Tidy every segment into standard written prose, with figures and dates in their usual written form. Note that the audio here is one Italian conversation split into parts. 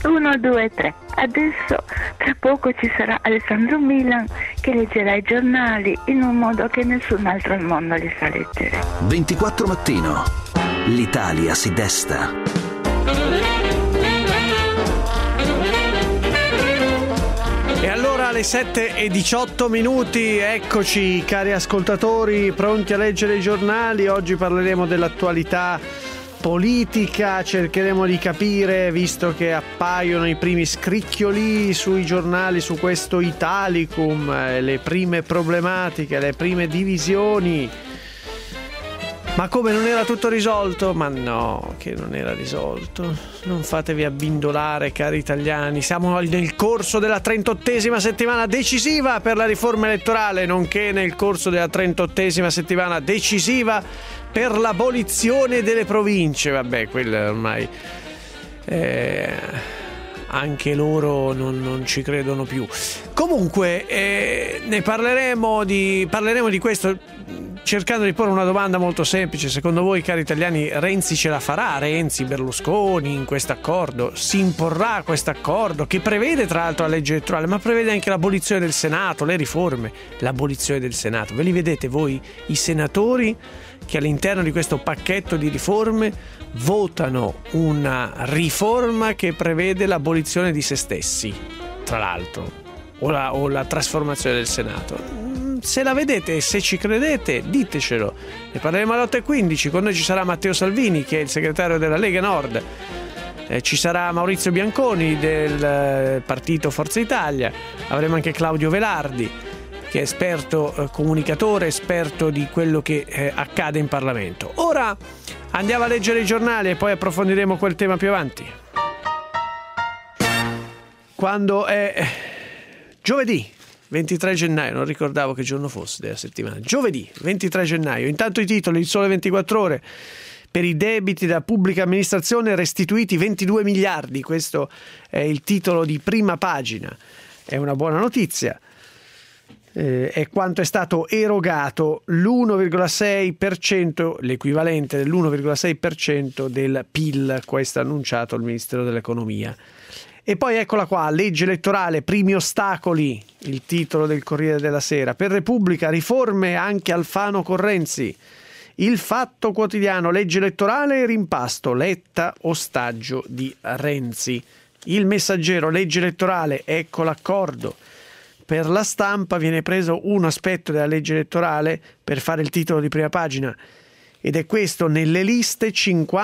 1, 2, 3. Adesso tra poco ci sarà Alessandro Milan che leggerà i giornali in un modo che nessun altro al mondo li sa leggere. 24 Mattino. L'Italia si desta. E allora alle 7:18, eccoci cari ascoltatori, pronti a leggere i giornali. Oggi parleremo dell'attualità politica, cercheremo di capire, visto che appaiono i primi scricchioli sui giornali su questo Italicum, le prime problematiche, le prime divisioni. Ma come, non era tutto risolto? Ma no, che non era risolto. Non fatevi abbindolare, cari italiani. Siamo nel corso della 38esima settimana decisiva per la riforma elettorale, nonché nel corso della 38esima settimana decisiva per l'abolizione delle province. Vabbè, quello ormai anche loro non ci credono più. Comunque ne parleremo di questo, cercando di porre una domanda molto semplice. Secondo voi, cari italiani, Renzi ce la farà? Renzi, Berlusconi in questo accordo? Si imporrà questo accordo che prevede tra l'altro la legge elettorale, ma prevede anche l'abolizione del Senato, le riforme, l'abolizione del Senato? Ve li vedete voi i senatori che all'interno di questo pacchetto di riforme votano una riforma che prevede l'abolizione di se stessi, tra l'altro, o la trasformazione del Senato? Se la vedete e se ci credete, ditecelo. Ne parleremo alle 8:15. Con noi ci sarà Matteo Salvini, che è il segretario della Lega Nord. Ci sarà Maurizio Bianconi del partito Forza Italia. Avremo anche Claudio Velardi, che è esperto comunicatore, esperto di quello che accade in Parlamento. Ora andiamo a leggere i giornali e poi approfondiremo quel tema più avanti. Quando è giovedì 23 gennaio, non ricordavo che giorno fosse della settimana. Giovedì 23 gennaio. Intanto i titoli: Il Sole 24 Ore. Per i debiti della pubblica amministrazione restituiti 22 miliardi. Questo è il titolo di prima pagina. È una buona notizia. È quanto è stato erogato, l'1,6%, l'equivalente dell'1,6% del PIL. Questo ha annunciato il Ministero dell'Economia. E poi eccola qua, legge elettorale, primi ostacoli, il titolo del Corriere della Sera. Per Repubblica, riforme anche Alfano con Renzi. Il Fatto Quotidiano, legge elettorale e rimpasto, Letta ostaggio di Renzi. Il Messaggero, legge elettorale, ecco l'accordo. Per La Stampa viene preso un aspetto della legge elettorale per fare il titolo di prima pagina, ed è questo: nelle liste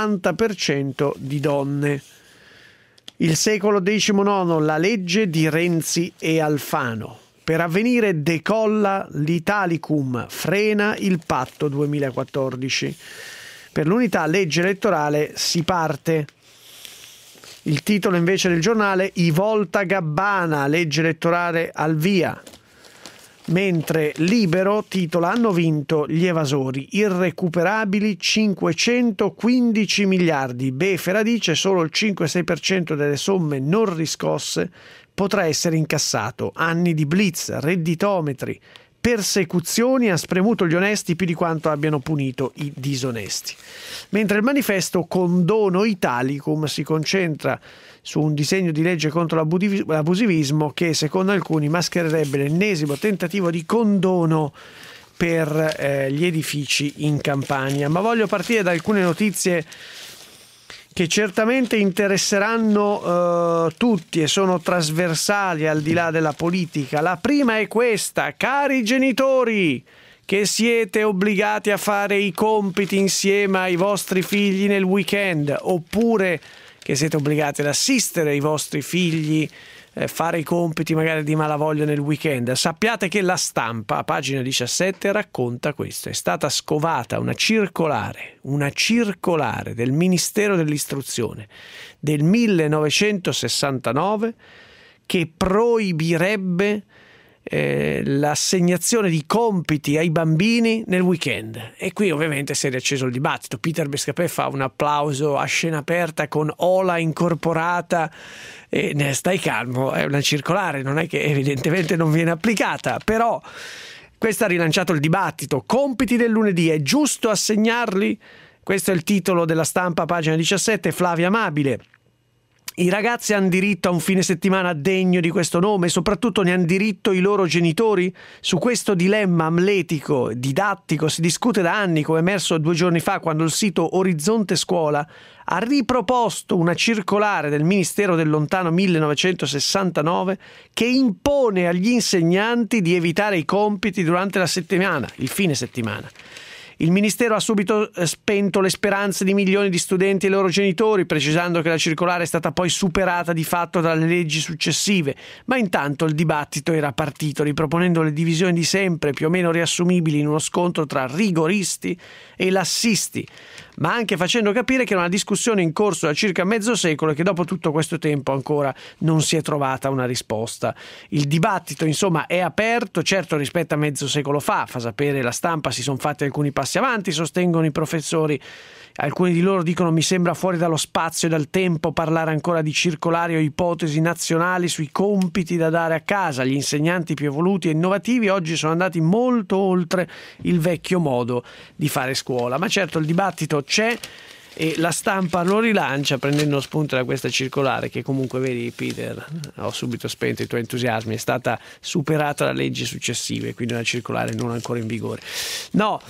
50% di donne. Il Secolo XIX, la legge di Renzi e Alfano. Per Avvenire, decolla l'Italicum, frena il patto 2014. Per l'Unità, legge elettorale, si parte. Il titolo invece del giornale: I Volta Gabbana, legge elettorale al via. Mentre Libero titola: hanno vinto gli evasori, irrecuperabili 515 miliardi. Befera dice solo il 5-6% delle somme non riscosse potrà essere incassato. Anni di blitz, redditometri, persecuzioni, ha spremuto gli onesti più di quanto abbiano punito i disonesti. Mentre il Manifesto, condono Italicum, si concentra su un disegno di legge contro l'abusivismo che secondo alcuni maschererebbe l'ennesimo tentativo di condono per gli edifici in Campania. Ma voglio partire da alcune notizie che certamente interesseranno tutti e sono trasversali al di là della politica. La prima è questa: cari genitori che siete obbligati a fare i compiti insieme ai vostri figli nel weekend, oppure che siete obbligati ad assistere i vostri figli fare i compiti magari di malavoglia nel weekend, sappiate che La Stampa, a pagina 17, racconta questo. È stata scovata una circolare del Ministero dell'Istruzione del 1969 che proibirebbe l'assegnazione di compiti ai bambini nel weekend. E qui ovviamente si è riacceso il dibattito. Peter Bescapè fa un applauso a scena aperta con Ola incorporata e stai calmo, è una circolare, non è che evidentemente non viene applicata, però questo ha rilanciato il dibattito. Compiti del lunedì, è giusto assegnarli? Questo è il titolo della Stampa, pagina 17. Flavia Amabile: I ragazzi hanno diritto a un fine settimana degno di questo nome e soprattutto ne hanno diritto i loro genitori? Su questo dilemma amletico, didattico, si discute da anni, come emerso 2 giorni fa quando il sito Orizzonte Scuola ha riproposto una circolare del Ministero del lontano 1969 che impone agli insegnanti di evitare i compiti durante la settimana, il fine settimana. Il Ministero ha subito spento le speranze di milioni di studenti e loro genitori, precisando che la circolare è stata poi superata di fatto dalle leggi successive, ma intanto il dibattito era partito, riproponendo le divisioni di sempre, più o meno riassumibili in uno scontro tra rigoristi e lassisti, ma anche facendo capire che era una discussione in corso da circa mezzo secolo e che dopo tutto questo tempo ancora non si è trovata una risposta. Il dibattito, insomma, è aperto, certo rispetto a mezzo secolo fa sapere La Stampa si sono fatti alcuni passi avanti, sostengono i professori. Alcuni di loro dicono: mi sembra fuori dallo spazio e dal tempo parlare ancora di circolari o ipotesi nazionali sui compiti da dare a casa. Gli insegnanti più evoluti e innovativi oggi sono andati molto oltre il vecchio modo di fare scuola. Ma certo il dibattito c'è e La Stampa lo rilancia prendendo spunto da questa circolare che comunque, vedi Peter, ho subito spento i tuoi entusiasmi, è stata superata da leggi successive, quindi una circolare non ancora in vigore. No.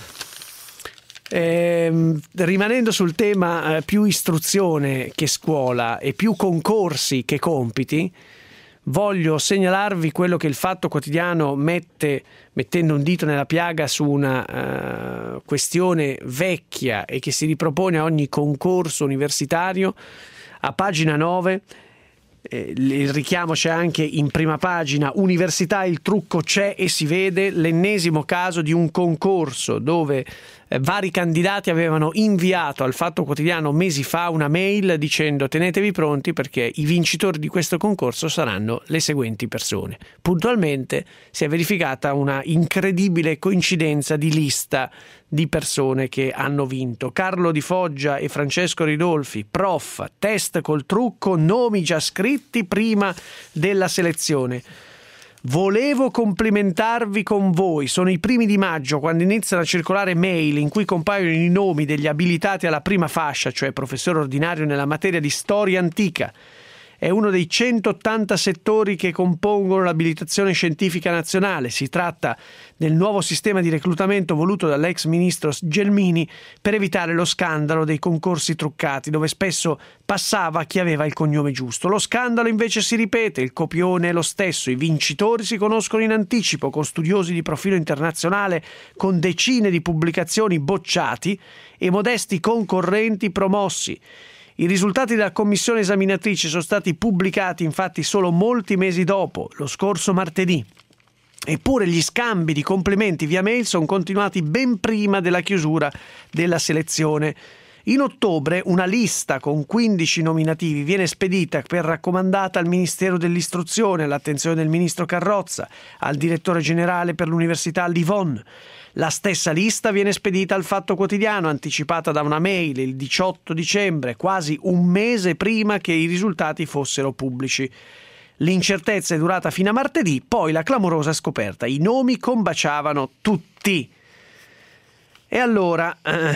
Rimanendo sul tema più istruzione che scuola e più concorsi che compiti, voglio segnalarvi quello che il Fatto Quotidiano mettendo un dito nella piaga su una questione vecchia e che si ripropone a ogni concorso universitario. A pagina 9 il richiamo c'è anche in prima pagina: università, il trucco c'è e si vede. L'ennesimo caso di un concorso dove vari candidati avevano inviato al Fatto Quotidiano mesi fa una mail dicendo: tenetevi pronti perché i vincitori di questo concorso saranno le seguenti persone. Puntualmente si è verificata una incredibile coincidenza di lista di persone che hanno vinto: Carlo Di Foggia e Francesco Ridolfi, prof, test col trucco, nomi già scritti prima della selezione. Volevo complimentarvi con voi. Sono i primi di maggio quando iniziano a circolare mail in cui compaiono i nomi degli abilitati alla prima fascia, cioè professore ordinario nella materia di storia antica. È uno dei 180 settori che compongono l'abilitazione scientifica nazionale. Si tratta del nuovo sistema di reclutamento voluto dall'ex ministro Gelmini per evitare lo scandalo dei concorsi truccati, dove spesso passava chi aveva il cognome giusto. Lo scandalo invece si ripete, il copione è lo stesso, i vincitori si conoscono in anticipo con studiosi di profilo internazionale, con decine di pubblicazioni bocciati e modesti concorrenti promossi. I risultati della commissione esaminatrice sono stati pubblicati infatti solo molti mesi dopo, lo scorso martedì. Eppure gli scambi di complimenti via mail sono continuati ben prima della chiusura della selezione. In ottobre una lista con 15 nominativi viene spedita per raccomandata al Ministero dell'Istruzione, all'attenzione del ministro Carrozza, al direttore generale per l'Università Livon. La stessa lista viene spedita al Fatto Quotidiano, anticipata da una mail il 18 dicembre, quasi un mese prima che i risultati fossero pubblici. L'incertezza è durata fino a martedì, poi la clamorosa scoperta: i nomi combaciavano tutti. E allora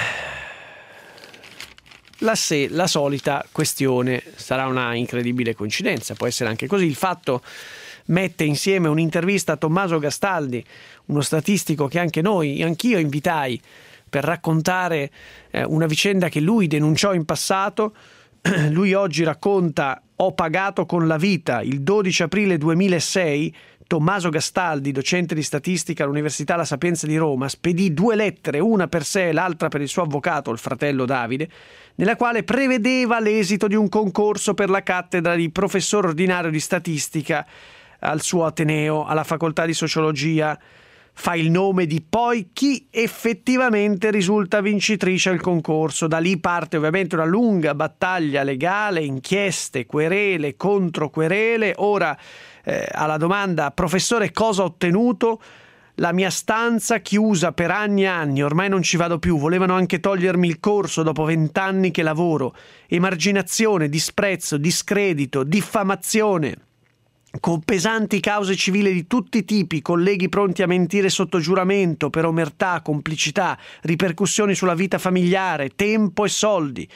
la solita questione: sarà una incredibile coincidenza, può essere anche così. Il Fatto mette insieme un'intervista a Tommaso Gastaldi, uno statistico che anch'io invitai per raccontare una vicenda che lui denunciò in passato. Lui oggi racconta: ho pagato con la vita. Il 12 aprile 2006 Tommaso Gastaldi, docente di statistica all'Università La Sapienza di Roma, spedì 2 lettere, una per sé e l'altra per il suo avvocato, il fratello Davide, nella quale prevedeva l'esito di un concorso per la cattedra di professore ordinario di statistica al suo ateneo, alla facoltà di sociologia. Fa il nome di poi chi effettivamente risulta vincitrice al concorso. Da lì parte ovviamente una lunga battaglia legale, inchieste, querele, controquerele. Ora alla domanda: professore, cosa ho ottenuto? La mia stanza chiusa per anni e anni, ormai non ci vado più, volevano anche togliermi il corso dopo 20 anni che lavoro. Emarginazione, disprezzo, discredito, diffamazione, con pesanti cause civili di tutti i tipi, colleghi pronti a mentire sotto giuramento per omertà, complicità, ripercussioni sulla vita familiare, tempo e soldi.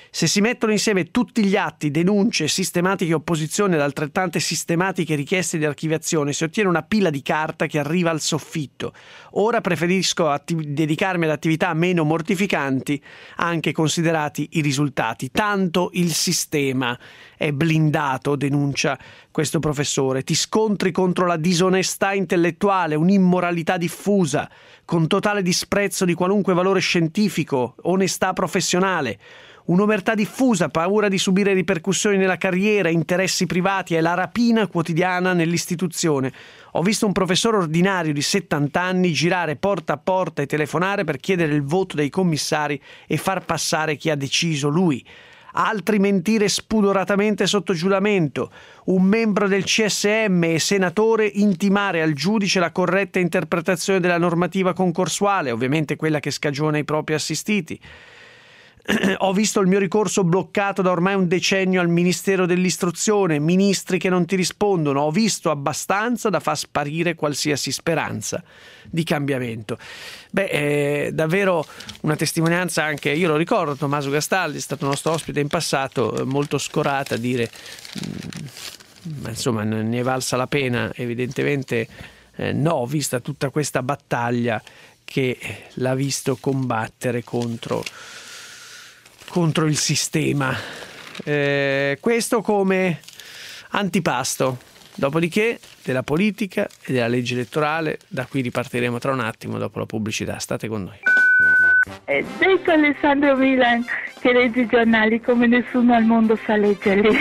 Se si mettono insieme tutti gli atti, denunce, sistematiche opposizioni ed altrettante sistematiche richieste di archiviazione, si ottiene una pila di carta che arriva al soffitto. Ora preferisco dedicarmi ad attività meno mortificanti, anche considerati i risultati. Tanto il sistema è blindato, denuncia questo professore. Ti scontri contro la disonestà intellettuale, un'immoralità diffusa, con totale disprezzo di qualunque valore scientifico, onestà professionale. Un'omertà diffusa, paura di subire ripercussioni nella carriera, interessi privati e la rapina quotidiana nell'istituzione. Ho visto un professore ordinario di 70 anni girare porta a porta e telefonare per chiedere il voto dei commissari e far passare chi ha deciso lui. Altri mentire spudoratamente sotto giuramento. Un membro del CSM e senatore intimare al giudice la corretta interpretazione della normativa concorsuale, ovviamente quella che scagiona i propri assistiti. Ho visto il mio ricorso bloccato da ormai un decennio al Ministero dell'Istruzione, ministri che non ti rispondono. Ho visto abbastanza da far sparire qualsiasi speranza di cambiamento. Davvero una testimonianza anche, io lo ricordo, Tommaso Gastaldi è stato nostro ospite in passato, molto scorata a dire, ma insomma ne è valsa la pena, evidentemente no, vista tutta questa battaglia che l'ha visto combattere contro il sistema. Questo come antipasto. Dopodiché della politica e della legge elettorale, da qui ripartiremo tra un attimo dopo la pubblicità. State con noi. Detto Alessandro Milan che legge i giornali come nessuno al mondo sa leggerli.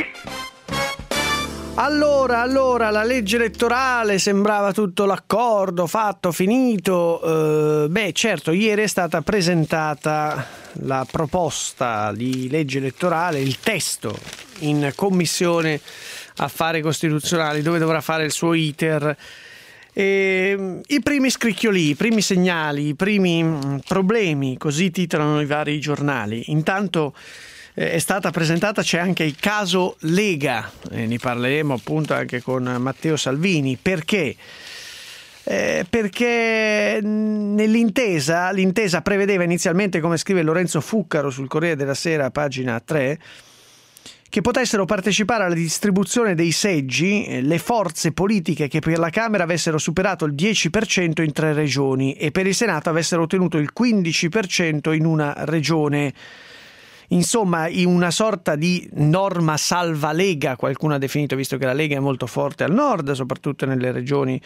Allora, la legge elettorale sembrava tutto l'accordo fatto, finito. Certo, ieri è stata presentata la proposta di legge elettorale, il testo in Commissione Affari Costituzionali, dove dovrà fare il suo iter. I primi scricchioli, i primi segnali, i primi problemi, così titolano i vari giornali. Intanto è stata presentata, c'è anche il caso Lega, ne parleremo appunto anche con Matteo Salvini. Perché l'intesa prevedeva inizialmente, come scrive Lorenzo Fuccaro sul Corriere della Sera, pagina 3, che potessero partecipare alla distribuzione dei seggi le forze politiche che per la Camera avessero superato il 10% in 3 regioni e per il Senato avessero ottenuto il 15% in una regione. Insomma, in una sorta di norma salva Lega, qualcuno ha definito, visto che la Lega è molto forte al nord, soprattutto nelle regioni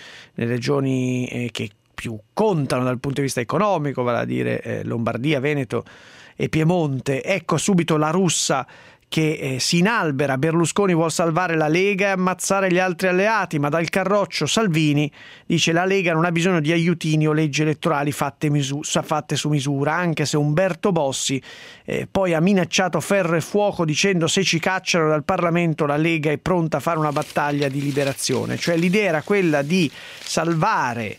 che più contano dal punto di vista economico, vale a dire Lombardia, Veneto e Piemonte. Ecco subito la russa che si inalbera. Berlusconi vuol salvare la Lega e ammazzare gli altri alleati, ma dal carroccio Salvini dice la Lega non ha bisogno di aiutini o leggi elettorali fatte su misura, anche se Umberto Bossi poi ha minacciato ferro e fuoco dicendo se ci cacciano dal Parlamento la Lega è pronta a fare una battaglia di liberazione. Cioè l'idea era quella di salvare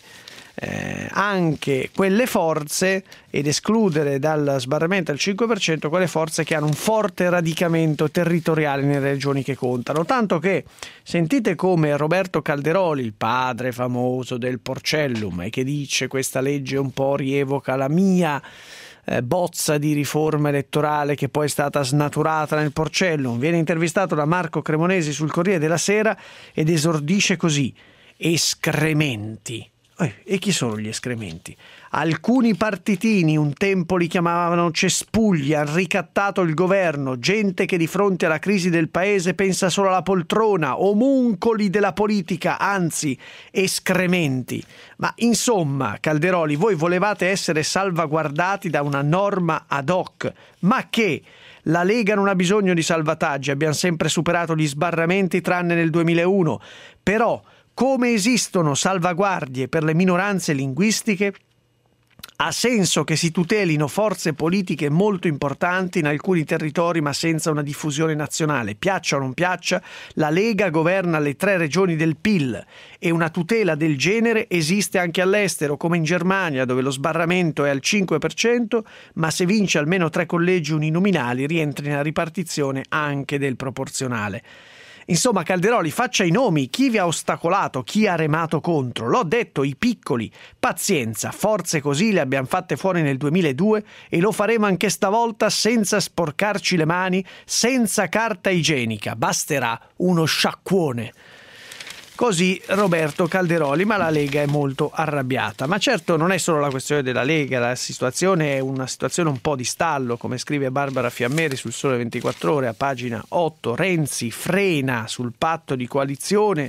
anche quelle forze ed escludere dal sbarramento al 5% quelle forze che hanno un forte radicamento territoriale nelle regioni che contano, tanto che sentite come Roberto Calderoli, il padre famoso del Porcellum, e che dice questa legge un po' rievoca la mia bozza di riforma elettorale che poi è stata snaturata nel Porcellum, viene intervistato da Marco Cremonesi sul Corriere della Sera ed esordisce così: escrementi. E chi sono gli escrementi? Alcuni partitini, un tempo li chiamavano cespugli, hanno ricattato il governo, gente che di fronte alla crisi del paese pensa solo alla poltrona, omuncoli della politica, anzi escrementi. Ma insomma, Calderoli, voi volevate essere salvaguardati da una norma ad hoc, ma che la Lega non ha bisogno di salvataggi, abbiamo sempre superato gli sbarramenti tranne nel 2001, però come esistono salvaguardie per le minoranze linguistiche, ha senso che si tutelino forze politiche molto importanti in alcuni territori ma senza una diffusione nazionale. Piaccia o non piaccia, la Lega governa le 3 regioni del PIL e una tutela del genere esiste anche all'estero, come in Germania, dove lo sbarramento è al 5%, ma se vince almeno 3 collegi uninominali rientra nella ripartizione anche del proporzionale. Insomma, Calderoli, faccia i nomi, chi vi ha ostacolato, chi ha remato contro. L'ho detto, i piccoli. Pazienza, forze così le abbiamo fatte fuori nel 2002 e lo faremo anche stavolta senza sporcarci le mani, senza carta igienica. Basterà uno sciacquone. Così Roberto Calderoli, ma la Lega è molto arrabbiata. Ma certo non è solo la questione della Lega, la situazione è una situazione un po' di stallo, come scrive Barbara Fiammeri sul Sole 24 Ore a pagina 8. Renzi frena sul patto di coalizione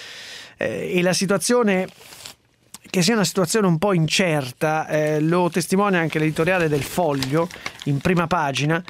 e la situazione, che sia una situazione un po' incerta, lo testimonia anche l'editoriale del Foglio in prima pagina.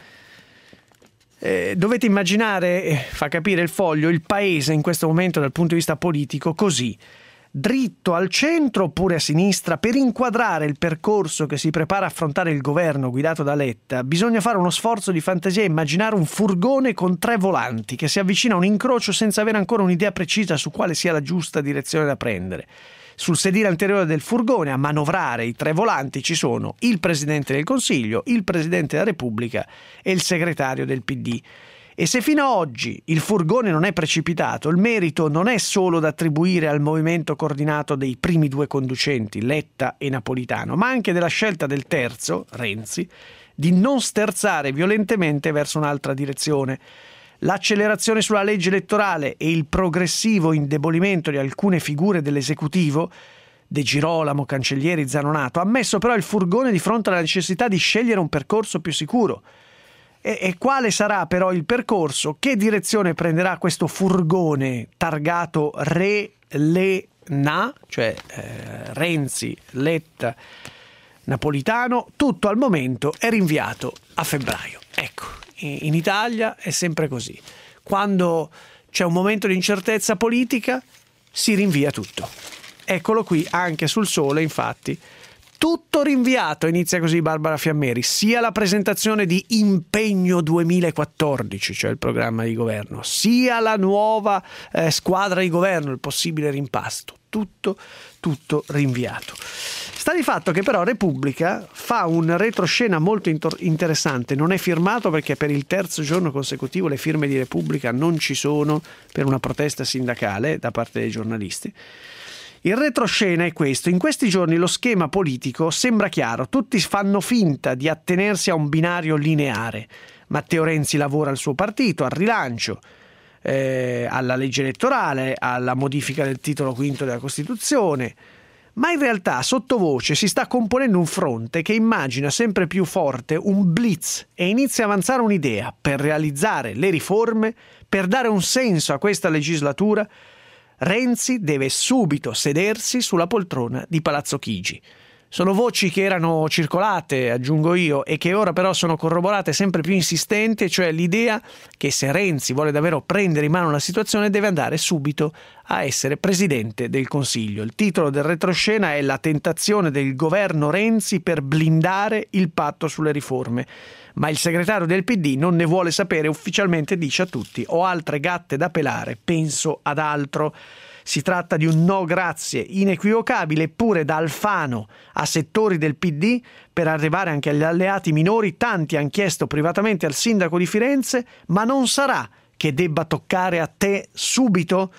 Dovete immaginare, fa capire il Foglio, il paese in questo momento dal punto di vista politico così: dritto al centro oppure a sinistra. Per inquadrare il percorso che si prepara a affrontare il governo guidato da Letta bisogna fare uno sforzo di fantasia e immaginare un furgone con 3 volanti che si avvicina a un incrocio senza avere ancora un'idea precisa su quale sia la giusta direzione da prendere. Sul sedile anteriore del furgone a manovrare i 3 volanti ci sono il Presidente del Consiglio, il Presidente della Repubblica e il segretario del PD. E se fino ad oggi il furgone non è precipitato, il merito non è solo da attribuire al movimento coordinato dei primi 2 conducenti, Letta e Napolitano, ma anche della scelta del terzo, Renzi, di non sterzare violentemente verso un'altra direzione. L'accelerazione sulla legge elettorale e il progressivo indebolimento di alcune figure dell'esecutivo, De Girolamo, Cancellieri, Zanonato, ha messo però il furgone di fronte alla necessità di scegliere un percorso più sicuro. E quale sarà però il percorso? Che direzione prenderà questo furgone targato Re-Le-Na, cioè Renzi, Letta, Napolitano? Tutto al momento è rinviato a febbraio. Ecco, in Italia è sempre così. Quando c'è un momento di incertezza politica si rinvia tutto. Eccolo qui anche sul Sole, infatti. Tutto rinviato, inizia così Barbara Fiammeri, sia la presentazione di Impegno 2014, cioè il programma di governo, sia la nuova squadra di governo, il possibile rimpasto. Tutto rinviato. Sta di fatto che però Repubblica fa un retroscena molto interessante. Non è firmato perché per il 3° giorno consecutivo le firme di Repubblica non ci sono per una protesta sindacale da parte dei giornalisti. Il retroscena è questo: in questi giorni lo schema politico sembra chiaro, tutti fanno finta di attenersi a un binario lineare. Matteo Renzi lavora al suo partito, al rilancio, alla legge elettorale, alla modifica del titolo V della Costituzione, ma in realtà sottovoce si sta componendo un fronte che immagina sempre più forte un blitz e inizia a avanzare un'idea per realizzare le riforme, per dare un senso a questa legislatura. Renzi deve subito sedersi sulla poltrona di Palazzo Chigi. Sono voci che erano circolate, aggiungo io, e che ora però sono corroborate sempre più insistenti, cioè l'idea che se Renzi vuole davvero prendere in mano la situazione deve andare subito a essere Presidente del Consiglio. Il titolo del retroscena è La tentazione del governo Renzi per blindare il patto sulle riforme. Ma il segretario del PD non ne vuole sapere, ufficialmente dice a tutti: ho altre gatte da pelare, penso ad altro. Si tratta di un no grazie inequivocabile, eppure da Alfano a settori del PD, per arrivare anche agli alleati minori. Tanti hanno chiesto privatamente al sindaco di Firenze: ma non sarà che debba toccare a te subito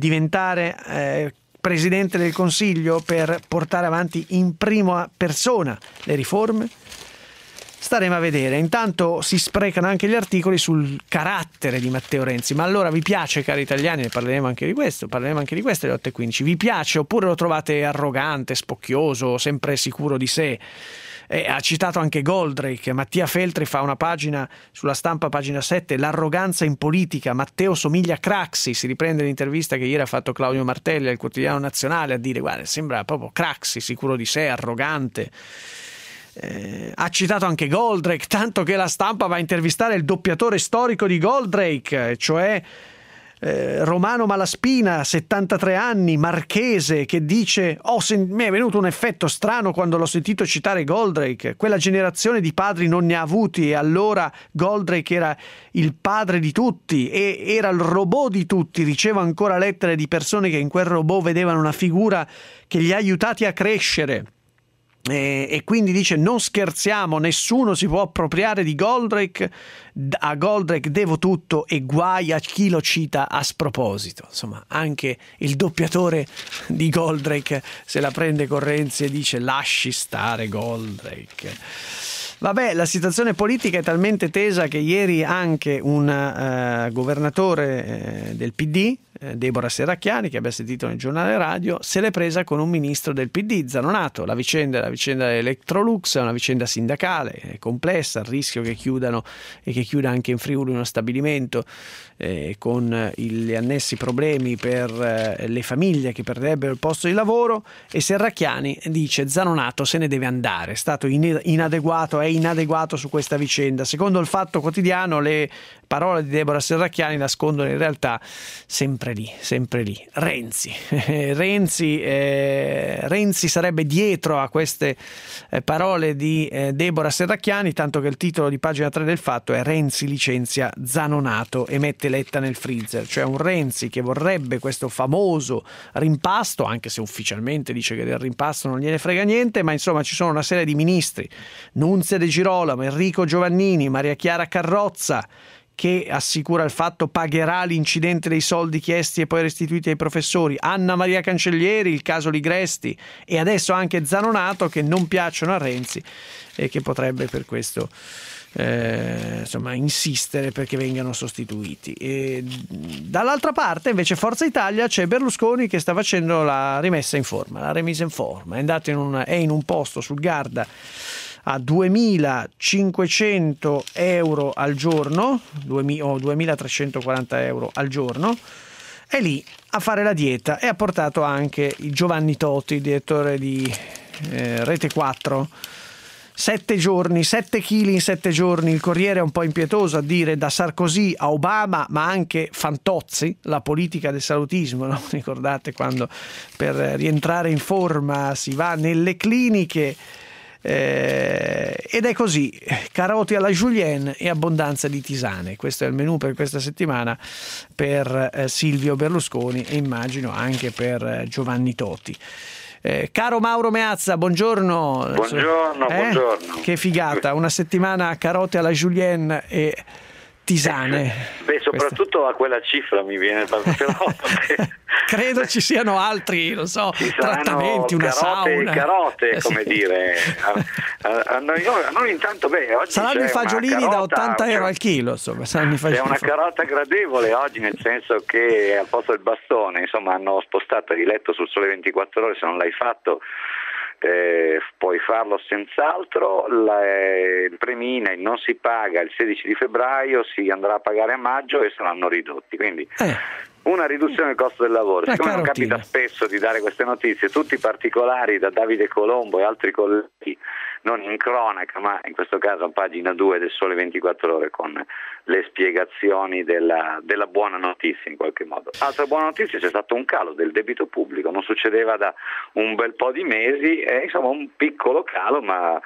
diventare Presidente del Consiglio per portare avanti in prima persona le riforme? Staremo a vedere. Intanto si sprecano anche gli articoli sul carattere di Matteo Renzi. Ma allora vi piace, cari italiani? Ne parleremo anche di questo alle 8:15. Vi piace oppure lo trovate arrogante, spocchioso, sempre sicuro di sé? Ha citato anche Goldrake. Mattia Feltri fa una pagina sulla Stampa, pagina 7, l'arroganza in politica. Matteo somiglia a Craxi. Si riprende l'intervista che ieri ha fatto Claudio Martelli al Quotidiano Nazionale a dire: guarda, sembra proprio Craxi, sicuro di sé, arrogante. Ha citato anche Goldrake, tanto che la Stampa va a intervistare il doppiatore storico di Goldrake, cioè Romano Malaspina, 73 anni, marchese, che dice: mi è venuto un effetto strano quando l'ho sentito citare Goldrake, quella generazione di padri non ne ha avuti e allora Goldrake era il padre di tutti e era il robot di tutti. Ricevo ancora lettere di persone che in quel robot vedevano una figura che li ha aiutati a crescere. E quindi dice: non scherziamo, nessuno si può appropriare di Goldrake, a Goldrake devo tutto e guai a chi lo cita a sproposito. Insomma, anche il doppiatore di Goldrake se la prende con Renzi e dice: lasci stare Goldrake. Vabbè, la situazione politica è talmente tesa che ieri anche un governatore del PD, Deborah Serracchiani, che abbia sentito nel giornale radio, se l'è presa con un ministro del PD, Zanonato. La vicenda Electrolux è una vicenda sindacale, è complessa, il rischio che chiudano e che chiuda anche in Friuli uno stabilimento con gli annessi problemi per le famiglie che perderebbero il posto di lavoro, e Serracchiani dice: Zanonato se ne deve andare, è stato inadeguato, è inadeguato su questa vicenda. Secondo il Fatto Quotidiano le parole di Deborah Serracchiani nascondono in realtà sempre lì Renzi. Renzi sarebbe dietro a queste parole di Deborah Serracchiani, tanto che il titolo di pagina 3 del Fatto è: Renzi licenzia Zanonato e mette Letta nel freezer. Cioè un Renzi che vorrebbe questo famoso rimpasto, anche se ufficialmente dice che del rimpasto non gliene frega niente, ma insomma ci sono una serie di ministri, Nunzia De Girolamo, Enrico Giovannini, Maria Chiara Carrozza, che assicura il Fatto pagherà l'incidente dei soldi chiesti e poi restituiti ai professori, Anna Maria Cancellieri, il caso Ligresti, e adesso anche Zanonato, che non piacciono a Renzi e che potrebbe per questo insistere perché vengano sostituiti. E dall'altra parte invece Forza Italia, c'è Berlusconi che sta facendo la remise in forma, è andato in un posto sul Garda a 2.500 euro al giorno, o 2.340 euro al giorno, è lì a fare la dieta, e ha portato anche il Giovanni Toti, direttore di Rete 4. 7 kg in 7 giorni. Il Corriere è un po' impietoso a dire: da Sarkozy a Obama, ma anche Fantozzi, la politica del salutismo, no? Ricordate quando per rientrare in forma si va nelle cliniche? Ed è così: carote alla julienne e abbondanza di tisane. Questo è il menù per questa settimana per Silvio Berlusconi, e immagino anche per Giovanni Toti. Caro Mauro Meazza, buongiorno. Buongiorno. Che figata, una settimana a carote alla julienne e tisane. Soprattutto a quella cifra mi viene credo ci siano altri, non so, trattamenti, una sauna. Carote, come dire. A noi intanto, oggi saranno i fagiolini da 80 euro al chilo, insomma. È una carota gradevole oggi, nel senso che al posto del bastone, insomma, hanno spostato il letto sul Sole 24 Ore. Se non l'hai fatto, puoi farlo senz'altro. Il premina non si paga il 16 di febbraio, si andrà a pagare a maggio e saranno ridotti, quindi una riduzione del costo del lavoro. Siccome non capita spesso di dare queste notizie, tutti i particolari da Davide Colombo e altri colleghi, non in cronaca ma in questo caso a pagina 2 del Sole 24 Ore, con le spiegazioni della buona notizia in qualche modo. Altra buona notizia: c'è stato un calo del debito pubblico, non succedeva da un bel po' di mesi, insomma un piccolo calo, ma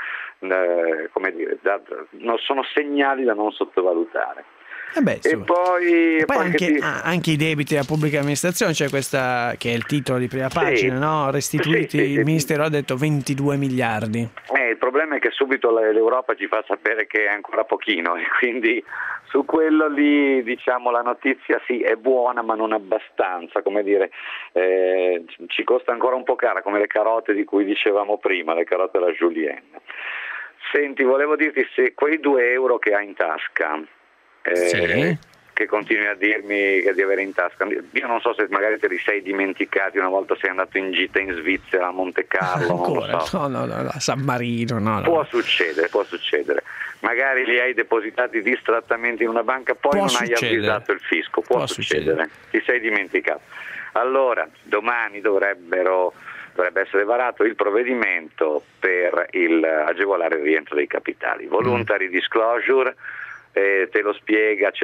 non sono segnali da non sottovalutare. E poi anche i debiti della pubblica amministrazione, c'è questa che è il titolo di prima pagina, no? Restituiti, il Ministero ha detto 22 miliardi. Il problema è che subito l'Europa ci fa sapere che è ancora pochino, e quindi su quello lì, diciamo, la notizia sì è buona ma non abbastanza, come dire, ci costa ancora un po' cara, come le carote di cui dicevamo prima, le carote alla julienne. Senti, volevo dirti, se quei 2 euro che hai in tasca, che continui a dirmi di avere in tasca, io non so se magari te li sei dimenticati una volta sei andato in gita in Svizzera, a Monte Carlo, ancora, non lo so. No, a San Marino, Può succedere, magari li hai depositati distrattamente in una banca, poi non hai avvisato il fisco, può succedere, ti sei dimenticato. Allora, domani dovrebbe essere varato il provvedimento per agevolare il rientro dei capitali, voluntary disclosure. Ce lo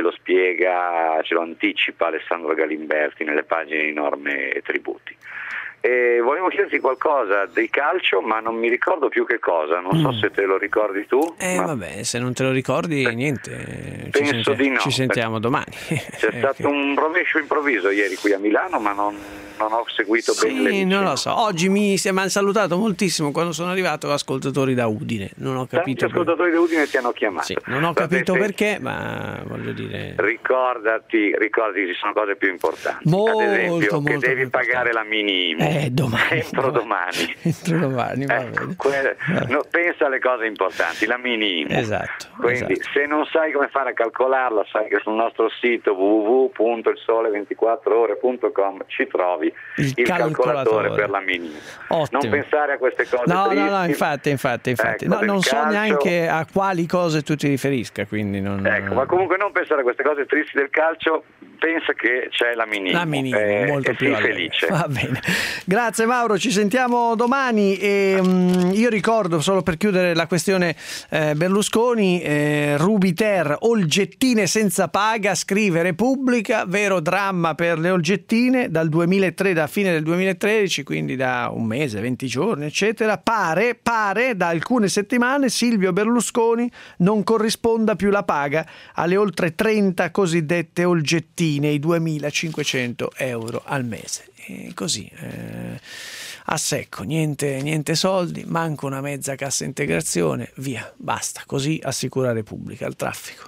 anticipa Alessandro Galimberti nelle pagine di norme e tributi. E volevo chiederti qualcosa di calcio, ma non mi ricordo più che cosa, non so se te lo ricordi tu. Vabbè, se non te lo ricordi niente, penso di no. Ci sentiamo domani. C'è stato un rovescio improvviso ieri qui a Milano, ma non ho seguito bene le vicende. Non lo so, oggi mi hanno salutato moltissimo quando sono arrivato ascoltatori da Udine, non ho capito. Tanti ascoltatori da Udine ti hanno chiamato. Sì, non ho capito perché, ma voglio dire... Ricordati, ci sono cose più importanti. Molto, ad esempio, molto che devi importante. pagare la minimo. Domani. Entro domani. Va bene. Pensa alle cose importanti, la minimo. Esatto. Quindi se non sai come fare a calcolarla, sai che sul nostro sito www.ilsole24ore.com ci trovi il calcolatore per la minima. Ottimo. Non pensare a queste cose No, tristi. infatti. Ecco, no, non so calcio. neanche a quali cose tu ti riferisca, quindi non... Ecco, ma comunque non pensare a queste cose tristi del calcio, pensa che c'è la minima. La minima, molto più felice. Va bene. Grazie Mauro, ci sentiamo domani e io ricordo, solo per chiudere la questione Berlusconi, Rubiter, olgettine senza paga, scrive Repubblica, vero dramma per le olgettine, dal fine del 2013, quindi da un mese, 20 giorni, eccetera, pare da alcune settimane Silvio Berlusconi non corrisponda più la paga alle oltre 30 cosiddette olgettine, i 2.500 euro al mese. E così, a secco, niente soldi, manco una mezza cassa integrazione, via, basta, così assicura Repubblica il traffico.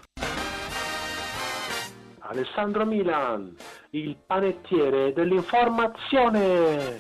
Alessandro Milan, il panettiere dell'informazione.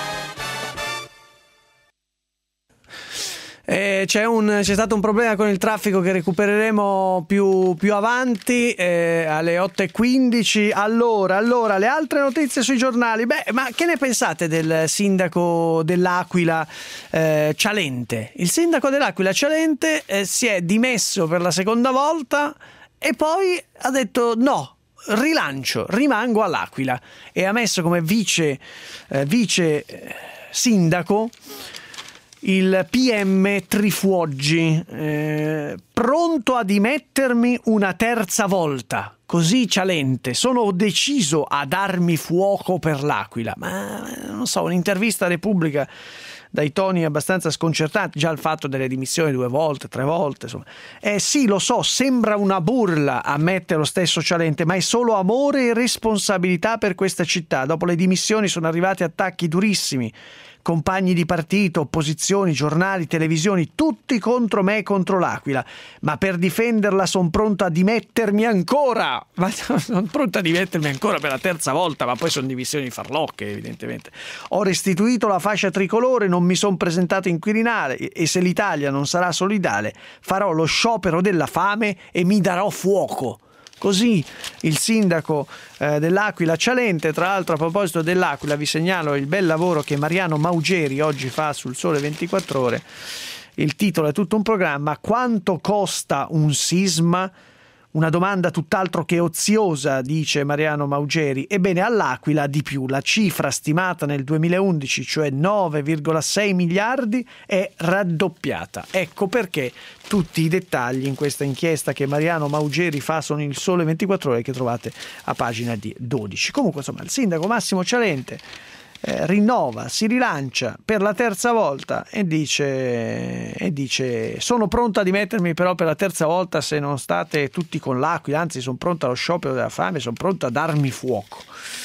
C'è stato un problema con il traffico che recupereremo più avanti alle 8:15. Allora, le altre notizie sui giornali. Ma che ne pensate del sindaco dell'Aquila Cialente? Il sindaco dell'Aquila Cialente si è dimesso per la seconda volta e poi ha detto no, rilancio, rimango all'Aquila, e ha messo come vice sindaco il PM Trifuoggi, pronto a dimettermi una terza volta. Così Cialente, sono deciso a darmi fuoco per l'Aquila. Ma non so, un'intervista a Repubblica dai toni abbastanza sconcertanti, già il fatto delle dimissioni 2 volte, 3 volte, insomma. Sì, lo so, sembra una burla, ammette lo stesso Cialente, ma è solo amore e responsabilità per questa città. Dopo le dimissioni sono arrivati attacchi durissimi. Compagni di partito, opposizioni, giornali, televisioni, tutti contro me e contro l'Aquila. Ma per difenderla sono pronto a dimettermi ancora. Ma sono pronto a dimettermi ancora per la terza volta, ma poi sono dimissioni farlocche, evidentemente. Ho restituito la fascia tricolore, non mi sono presentato in Quirinale e se l'Italia non sarà solidale farò lo sciopero della fame e mi darò fuoco. Così il sindaco dell'Aquila Cialente. Tra l'altro, a proposito dell'Aquila, vi segnalo il bel lavoro che Mariano Maugeri oggi fa sul Sole 24 Ore. Il titolo è tutto un programma: quanto costa un sisma? Una domanda tutt'altro che oziosa, dice Mariano Maugeri. Ebbene, all'Aquila di più. La cifra stimata nel 2011, cioè 9,6 miliardi, è raddoppiata. Ecco perché tutti i dettagli in questa inchiesta che Mariano Maugeri fa sono il Sole 24 Ore, che trovate a pagina 12. Comunque, insomma, il sindaco Massimo Cialente rinnova, si rilancia per la terza volta e dice sono pronto a dimettermi però per la terza volta se non state tutti con l'Aquila, anzi sono pronto allo sciopero della fame, sono pronto a darmi fuoco.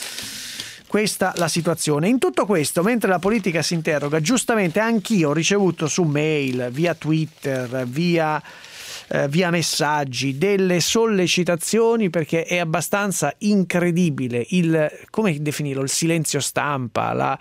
Questa la situazione. In tutto questo, mentre la politica si interroga, giustamente anch'io ho ricevuto su mail, via Twitter, via messaggi, delle sollecitazioni, perché è abbastanza incredibile come definirlo, il silenzio stampa,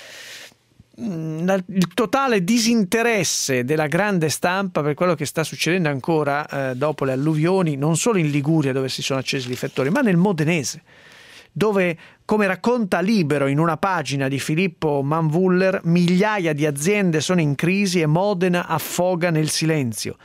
il totale disinteresse della grande stampa per quello che sta succedendo ancora dopo le alluvioni, non solo in Liguria dove si sono accesi i riflettori, ma nel Modenese, dove, come racconta Libero in una pagina di Filippo Manvuller, migliaia di aziende sono in crisi e Modena affoga nel silenzio.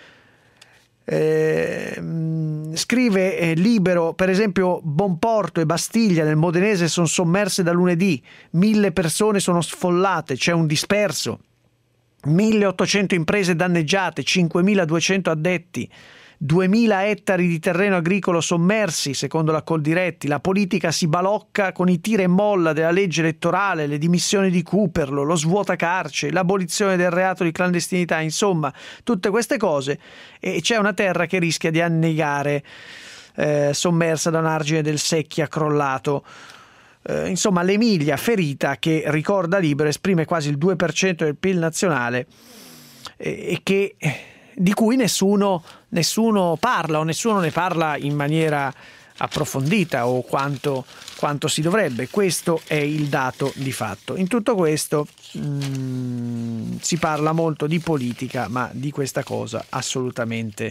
Scrive Libero, per esempio, Bonporto e Bastiglia nel Modenese sono sommerse da lunedì, 1.000 persone sono sfollate, c'è un disperso, 1.800 imprese danneggiate, 5.200 addetti. 2000 ettari di terreno agricolo sommersi, secondo la Coldiretti, la politica si balocca con i tira e molla della legge elettorale, le dimissioni di Cooperlo, lo svuotacarceri, l'abolizione del reato di clandestinità, insomma, tutte queste cose, e c'è una terra che rischia di annegare, sommersa da un argine del Secchia crollato. Insomma, l'Emilia ferita che, ricorda Libero, esprime quasi il 2% del PIL nazionale e di cui nessuno parla, o nessuno ne parla in maniera approfondita o quanto si dovrebbe. Questo è il dato di fatto. In tutto questo si parla molto di politica, ma di questa cosa assolutamente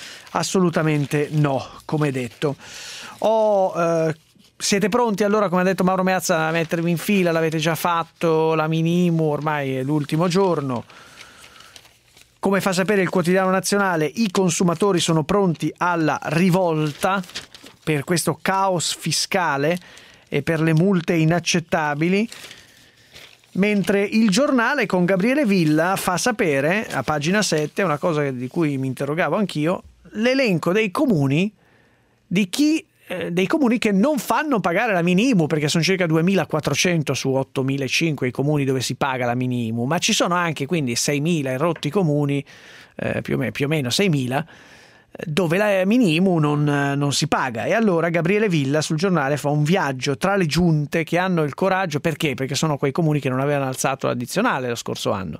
no, come detto. Siete pronti allora, come ha detto Mauro Meazza, a mettervi in fila? L'avete già fatto, la Minimu, ormai è l'ultimo giorno. Come fa sapere il Quotidiano Nazionale, i consumatori sono pronti alla rivolta per questo caos fiscale e per le multe inaccettabili, mentre il Giornale con Gabriele Villa fa sapere, a pagina 7, una cosa di cui mi interrogavo anch'io, l'elenco dei comuni dei comuni che non fanno pagare la Minimu, perché sono circa 2.400 su 8.500 i comuni dove si paga la Minimu, ma ci sono anche quindi 6.000 e rotti comuni, più o meno 6.000, dove la Minimu non si paga. E allora Gabriele Villa sul Giornale fa un viaggio tra le giunte che hanno il coraggio, perché sono quei comuni che non avevano alzato l'addizionale lo scorso anno.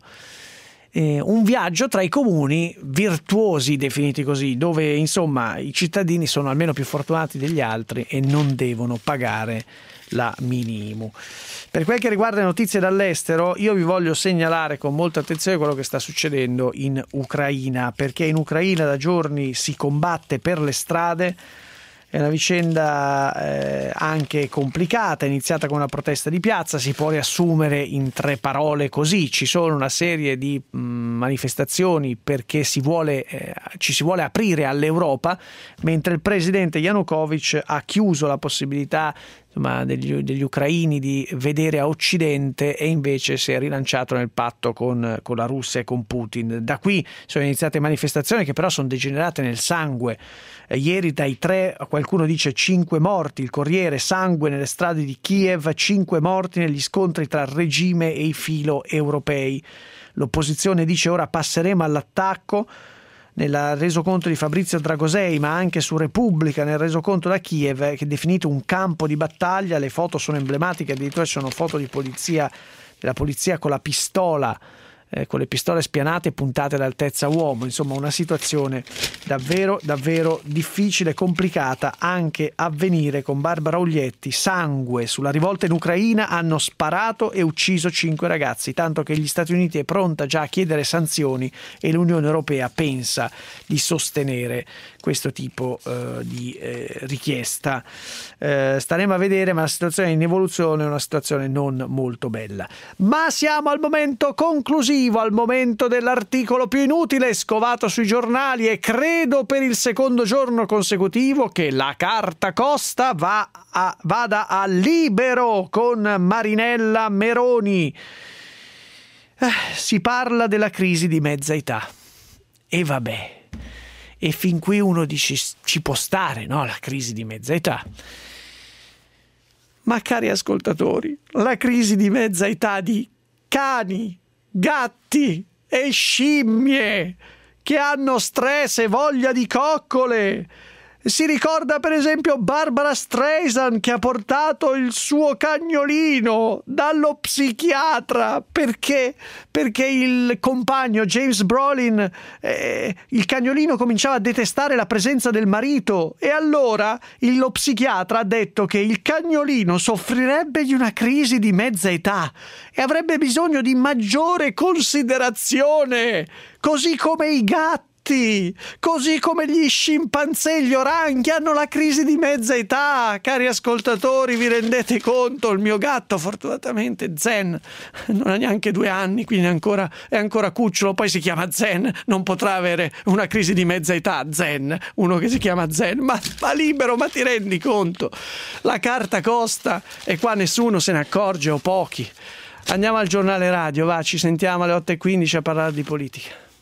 Un viaggio tra i comuni virtuosi, definiti così, dove insomma i cittadini sono almeno più fortunati degli altri e non devono pagare la Minimu. Per quel che riguarda le notizie dall'estero, io vi voglio segnalare con molta attenzione quello che sta succedendo in Ucraina, perché in Ucraina da giorni si combatte per le strade. È una vicenda anche complicata, iniziata con una protesta di piazza, si può riassumere in 3 parole così: ci sono una serie di manifestazioni perché ci si vuole aprire all'Europa, mentre il presidente Yanukovych ha chiuso la possibilità degli ucraini di vedere a Occidente, e invece si è rilanciato nel patto con la Russia e con Putin. Da qui sono iniziate manifestazioni che però sono degenerate nel sangue. Ieri dai 3, qualcuno dice 5 morti, il Corriere: sangue nelle strade di Kiev, 5 morti negli scontri tra il regime e i filo europei. L'opposizione dice ora passeremo all'attacco. Nel resoconto di Fabrizio Dragosei, ma anche su Repubblica, nel resoconto da Kiev, che è definito un campo di battaglia. Le foto sono emblematiche, addirittura ci sono foto di polizia, della polizia con la pistola, con le pistole spianate puntate all'altezza uomo. Insomma, una situazione davvero davvero difficile e complicata. Anche Avvenire con Barbara Oglietti: sangue, sulla rivolta in Ucraina hanno sparato e ucciso 5 ragazzi, tanto che gli Stati Uniti è pronta già a chiedere sanzioni e l'Unione Europea pensa di sostenere questo tipo di richiesta. Staremo a vedere, ma la situazione è in evoluzione, è una situazione non molto bella. Ma siamo al momento conclusivo, al momento dell'articolo più inutile scovato sui giornali, e credo per il secondo giorno consecutivo che la carta Costa vada a Libero con Marinella Meroni. Si parla della crisi di mezza età, e vabbè, e fin qui uno dice ci può stare, no, la crisi di mezza età. Ma cari ascoltatori, la crisi di mezza età di cani, gatti e scimmie che hanno stress e voglia di coccole. Si ricorda per esempio Barbara Streisand, che ha portato il suo cagnolino dallo psichiatra perché il compagno James Brolin, il cagnolino, cominciava a detestare la presenza del marito, e allora lo psichiatra ha detto che il cagnolino soffrirebbe di una crisi di mezza età e avrebbe bisogno di maggiore considerazione, così come i gatti, così come gli scimpanzé e gli oranchi hanno la crisi di mezza età. Cari ascoltatori, vi rendete conto? Il mio gatto, fortunatamente Zen, non ha neanche 2 anni, quindi è ancora cucciolo, poi si chiama Zen, non potrà avere una crisi di mezza età. Zen, uno che si chiama Zen, ma Libero, ma ti rendi conto? La carta Costa, e qua nessuno se ne accorge, o pochi. Andiamo al giornale radio, va, ci sentiamo alle 8:15 a parlare di politica.